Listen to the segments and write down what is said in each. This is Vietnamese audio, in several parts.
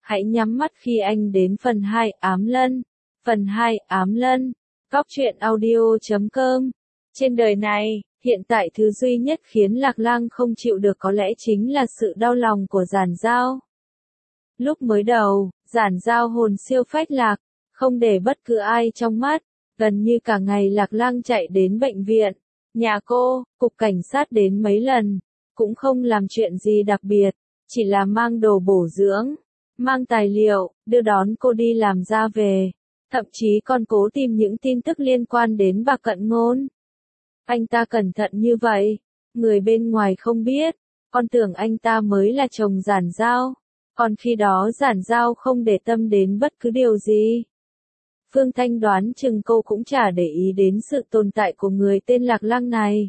Hãy nhắm mắt khi anh đến phần 2 ám lân. Phần 2 ám lân. Góc truyện audio.com. Trên đời này, hiện tại thứ duy nhất khiến Lạc Lang không chịu được có lẽ chính là sự đau lòng của Giản Giao. Lúc mới đầu, Giản Giao hồn siêu phách lạc, không để bất cứ ai trong mắt, gần như cả ngày Lạc Lang chạy đến bệnh viện, nhà cô, cục cảnh sát đến mấy lần, cũng không làm chuyện gì đặc biệt, chỉ là mang đồ bổ dưỡng, mang tài liệu, đưa đón cô đi làm ra về, thậm chí còn cố tìm những tin tức liên quan đến bà Cận Ngôn. Anh ta cẩn thận như vậy, người bên ngoài không biết, con tưởng anh ta mới là chồng Giản Giao, còn khi đó Giản Giao không để tâm đến bất cứ điều gì. Phương Thanh đoán chừng cô cũng chả để ý đến sự tồn tại của người tên Lạc Lang này.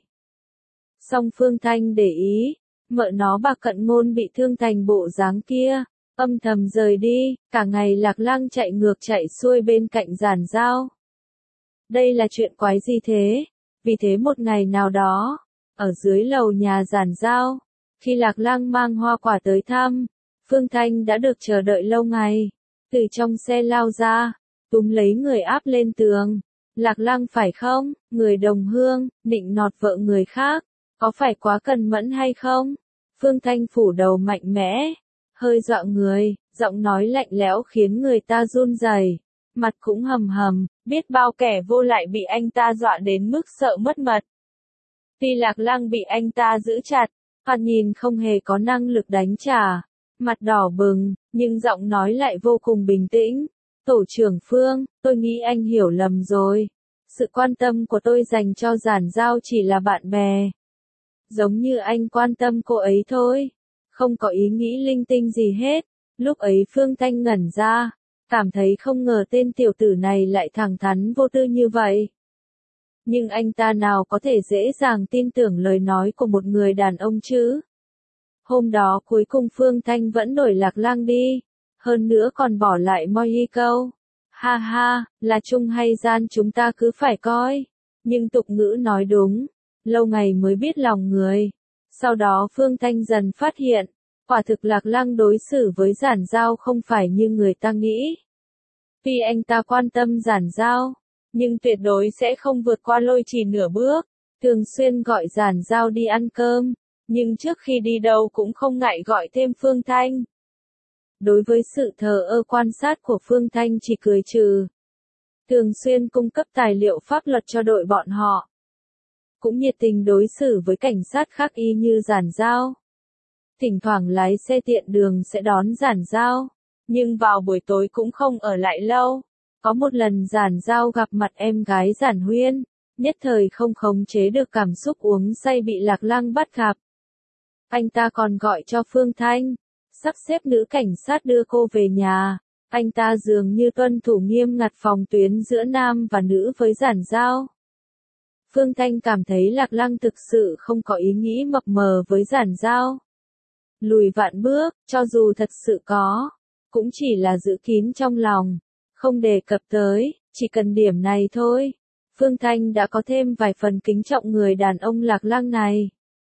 Song Phương Thanh để ý, mợ nó bà Cận Ngôn bị thương thành bộ dáng kia, âm thầm rời đi, cả ngày Lạc Lang chạy ngược chạy xuôi bên cạnh Giản Giao. Đây là chuyện quái gì thế? Vì thế một ngày nào đó, ở dưới lầu nhà Giản Giao, khi Lạc Lang mang hoa quả tới thăm, Phương Thanh đã được chờ đợi lâu ngày, từ trong xe lao ra, túm lấy người áp lên tường. Lạc Lang phải không, người đồng hương, định nọt vợ người khác, có phải quá cần mẫn hay không? Phương Thanh phủ đầu mạnh mẽ, hơi dọa người, giọng nói lạnh lẽo khiến người ta run rẩy, mặt cũng hầm hầm, biết bao kẻ vô lại bị anh ta dọa đến mức sợ mất mật. Tuy Lạc Lang bị anh ta giữ chặt, thoạt nhìn không hề có năng lực đánh trả, mặt đỏ bừng, nhưng giọng nói lại vô cùng bình tĩnh. Tổ trưởng Phương, tôi nghĩ anh hiểu lầm rồi. Sự quan tâm của tôi dành cho Giản Giao chỉ là bạn bè. Giống như anh quan tâm cô ấy thôi. Không có ý nghĩ linh tinh gì hết. Lúc ấy Phương Thanh ngẩn ra, cảm thấy không ngờ tên tiểu tử này lại thẳng thắn vô tư như vậy. Nhưng anh ta nào có thể dễ dàng tin tưởng lời nói của một người đàn ông chứ? Hôm đó cuối cùng Phương Thanh vẫn đuổi Lạc Lang đi. Hơn nữa còn bỏ lại Moi câu. Ha ha, là chung hay gian chúng ta cứ phải coi. Nhưng tục ngữ nói đúng, lâu ngày mới biết lòng người. Sau đó Phương Thanh dần phát hiện, quả thực Lạc Lang đối xử với Giản Giao không phải như người ta nghĩ. Tuy anh ta quan tâm Giản Giao, nhưng tuyệt đối sẽ không vượt qua Lôi Trì nửa bước, thường xuyên gọi Giản Giao đi ăn cơm, nhưng trước khi đi đâu cũng không ngại gọi thêm Phương Thanh. Đối với sự thờ ơ quan sát của Phương Thanh chỉ cười trừ. Thường xuyên cung cấp tài liệu pháp luật cho đội bọn họ. Cũng nhiệt tình đối xử với cảnh sát khác y như Giản Giao. Thỉnh thoảng lái xe tiện đường sẽ đón Giản Giao, nhưng vào buổi tối cũng không ở lại lâu. Có một lần Giản Giao gặp mặt em gái Giản Huyên, nhất thời không khống chế được cảm xúc uống say bị Lạc Lang bắt gặp. Anh ta còn gọi cho Phương Thanh, sắp xếp nữ cảnh sát đưa cô về nhà. Anh ta dường như tuân thủ nghiêm ngặt phòng tuyến giữa nam và nữ với Giản Giao. Phương Thanh cảm thấy Lạc Lang thực sự không có ý nghĩ mập mờ với Giản Giao. Lùi vạn bước, cho dù thật sự có, cũng chỉ là giữ kín trong lòng, không đề cập tới, chỉ cần điểm này thôi. Phương Thanh đã có thêm vài phần kính trọng người đàn ông Lạc Lang này.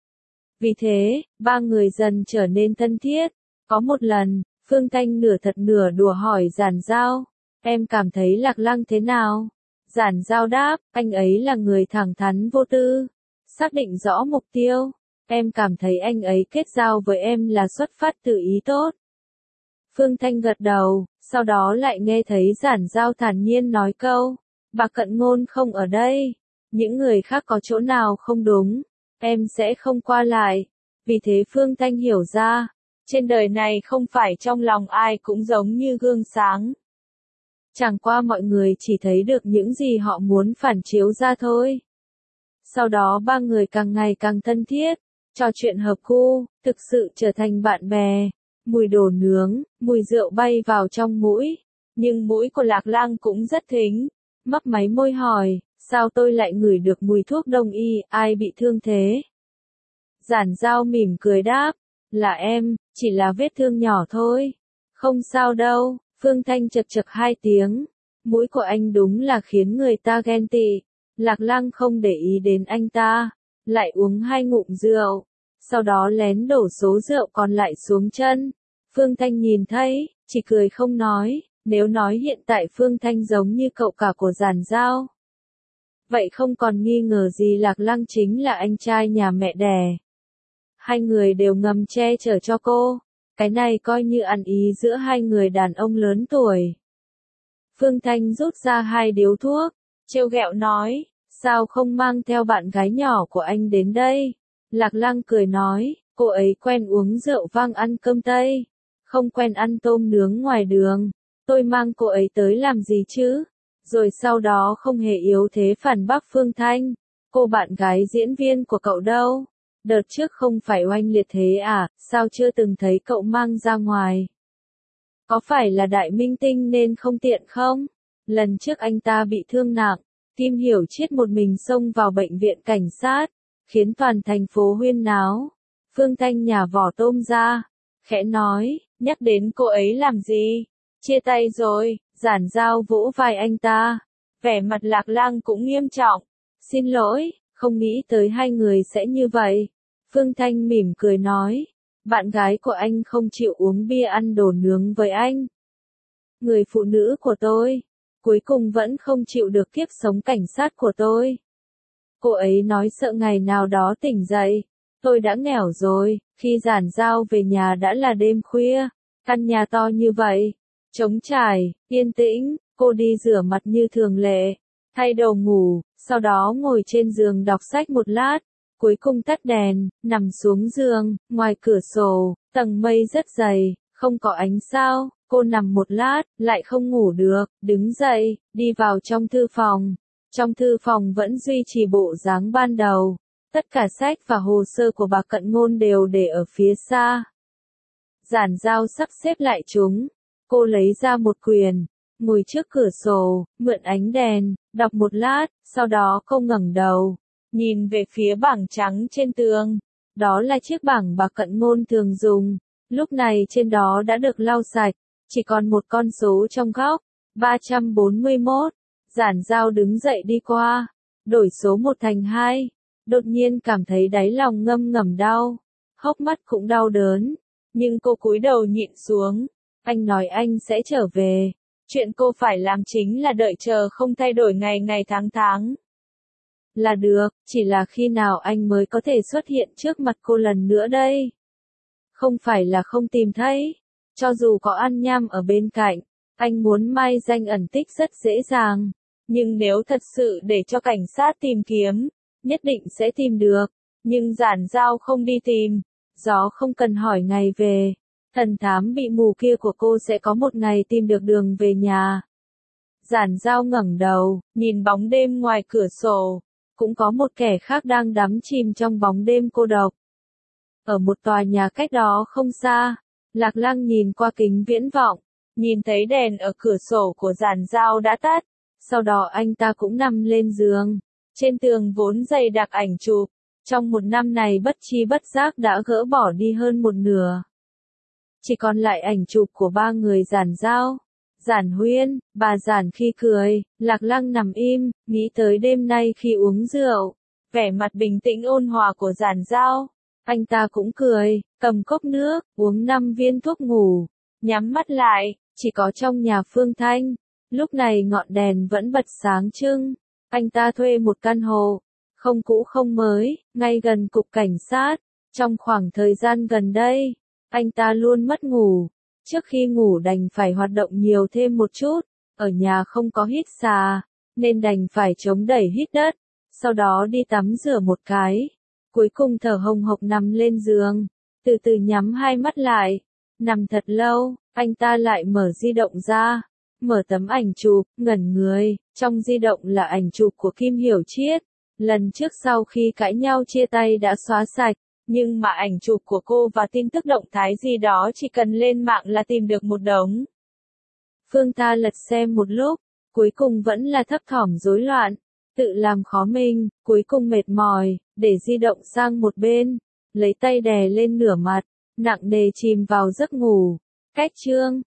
Vì thế, ba người dần trở nên thân thiết. Có một lần, Phương Thanh nửa thật nửa đùa hỏi Giản Giao, em cảm thấy Lạc Lang thế nào? Giản Giao đáp, anh ấy là người thẳng thắn vô tư, xác định rõ mục tiêu. Em cảm thấy anh ấy kết giao với em là xuất phát từ ý tốt. Phương Thanh gật đầu, sau đó lại nghe thấy Giản Giao thản nhiên nói câu, bà Cận Ngôn không ở đây, những người khác có chỗ nào không đúng, em sẽ không qua lại. Vì thế Phương Thanh hiểu ra, trên đời này không phải trong lòng ai cũng giống như gương sáng. Chẳng qua mọi người chỉ thấy được những gì họ muốn phản chiếu ra thôi. Sau đó ba người càng ngày càng thân thiết, trò chuyện hợp gu, thực sự trở thành bạn bè. Mùi đồ nướng, mùi rượu bay vào trong mũi. Nhưng mũi của Lạc Lang cũng rất thính. Mấp máy môi hỏi, sao tôi lại ngửi được mùi thuốc đông y, ai bị thương thế? Giản Giao mỉm cười đáp, là em, chỉ là vết thương nhỏ thôi. Không sao đâu, Phương Thanh chật chật hai tiếng. Mũi của anh đúng là khiến người ta ghen tị. Lạc Lang không để ý đến anh ta, lại uống hai ngụm rượu. Sau đó lén đổ số rượu còn lại xuống chân. Phương Thanh nhìn thấy, chỉ cười không nói, nếu nói hiện tại Phương Thanh giống như cậu cả của Giản Giao. Vậy không còn nghi ngờ gì Lạc Lăng chính là anh trai nhà mẹ đẻ. Hai người đều ngầm che chở cho cô, cái này coi như ăn ý giữa hai người đàn ông lớn tuổi. Phương Thanh rút ra 2 điếu thuốc, trêu ghẹo nói, sao không mang theo bạn gái nhỏ của anh đến đây? Lạc Lăng cười nói, cô ấy quen uống rượu vang ăn cơm Tây, không quen ăn tôm nướng ngoài đường, tôi mang cô ấy tới làm gì chứ? Rồi sau đó không hề yếu thế phản bác Phương Thanh, cô bạn gái diễn viên của cậu đâu? Đợt trước không phải oanh liệt thế à, sao chưa từng thấy cậu mang ra ngoài? Có phải là đại minh tinh nên không tiện không? Lần trước anh ta bị thương nặng, Kim Hiểu Triết một mình xông vào bệnh viện cảnh sát, khiến toàn thành phố huyên náo. Phương Thanh nhà vỏ tôm ra, khẽ nói, nhắc đến cô ấy làm gì? Chia tay rồi, Giản Giao vỗ vai anh ta. Vẻ mặt Lạc Lăng cũng nghiêm trọng. Xin lỗi, không nghĩ tới hai người sẽ như vậy. Phương Thanh mỉm cười nói, bạn gái của anh không chịu uống bia ăn đồ nướng với anh. Người phụ nữ của tôi, cuối cùng vẫn không chịu được kiếp sống cảnh sát của tôi. Cô ấy nói sợ ngày nào đó tỉnh dậy. Tôi đã nghèo rồi, khi Giản Giao về nhà đã là đêm khuya, căn nhà to như vậy, trống trải, yên tĩnh, cô đi rửa mặt như thường lệ, thay đồ ngủ, sau đó ngồi trên giường đọc sách một lát, cuối cùng tắt đèn, nằm xuống giường, ngoài cửa sổ, tầng mây rất dày, không có ánh sao, cô nằm một lát, lại không ngủ được, đứng dậy, đi vào trong thư phòng. Trong thư phòng vẫn duy trì bộ dáng ban đầu. Tất cả sách và hồ sơ của bà Cận Ngôn đều để ở phía xa. Giản Giao sắp xếp lại chúng. Cô lấy ra một quyển, ngồi trước cửa sổ, mượn ánh đèn, đọc một lát, sau đó cô ngẩng đầu, nhìn về phía bảng trắng trên tường. Đó là chiếc bảng bà Cận Ngôn thường dùng. Lúc này trên đó đã được lau sạch, chỉ còn một con số trong góc, 341. Giản Giao đứng dậy đi qua, đổi số 1 thành 2. Đột nhiên cảm thấy đáy lòng ngâm ngầm đau, hốc mắt cũng đau đớn, nhưng cô cúi đầu nhịn xuống. Anh nói anh sẽ trở về, chuyện cô phải làm chính là đợi chờ không thay đổi ngày ngày tháng tháng. Là được, chỉ là khi nào anh mới có thể xuất hiện trước mặt cô lần nữa đây? Không phải là không tìm thấy, cho dù có An Nham ở bên cạnh, anh muốn mai danh ẩn tích rất dễ dàng, nhưng nếu thật sự để cho cảnh sát tìm kiếm, nhất định sẽ tìm được, nhưng Giản Giao không đi tìm, gió không cần hỏi ngày về, thần thám bị mù kia của cô sẽ có một ngày tìm được đường về nhà. Giản Giao ngẩng đầu, nhìn bóng đêm ngoài cửa sổ, cũng có một kẻ khác đang đắm chìm trong bóng đêm cô độc. Ở một tòa nhà cách đó không xa, Lạc Lăng nhìn qua kính viễn vọng, nhìn thấy đèn ở cửa sổ của Giản Giao đã tắt, sau đó anh ta cũng nằm lên giường. Trên tường vốn dày đặc ảnh chụp, trong một năm này bất chi bất giác đã gỡ bỏ đi hơn một nửa. Chỉ còn lại ảnh chụp của 3 người Giản Giao, Giản Huyên, bà Giản khi cười. Lạc Lăng nằm im, nghĩ tới đêm nay khi uống rượu, vẻ mặt bình tĩnh ôn hòa của Giản Giao. Anh ta cũng cười, cầm cốc nước, uống 5 viên thuốc ngủ, nhắm mắt lại, chỉ có trong nhà Phương Thanh. Lúc này ngọn đèn vẫn bật sáng trưng. Anh ta thuê một căn hộ, không cũ không mới, ngay gần cục cảnh sát. Trong khoảng thời gian gần đây, anh ta luôn mất ngủ. Trước khi ngủ đành phải hoạt động nhiều thêm một chút. Ở nhà không có hít xà, nên đành phải chống đẩy hít đất. Sau đó đi tắm rửa một cái. Cuối cùng thở hồng hộc nằm lên giường, từ từ nhắm hai mắt lại. Nằm thật lâu, anh ta lại mở di động ra. Mở tấm ảnh chụp, ngẩn người, trong di động là ảnh chụp của Kim Hiểu Triết. Lần trước sau khi cãi nhau chia tay đã xóa sạch, nhưng mà ảnh chụp của cô và tin tức động thái gì đó chỉ cần lên mạng là tìm được một đống. Phương ta lật xem một lúc, cuối cùng vẫn là thấp thỏm rối loạn, tự làm khó mình, cuối cùng mệt mỏi, để di động sang một bên, lấy tay đè lên nửa mặt, nặng nề chìm vào giấc ngủ. Cách chương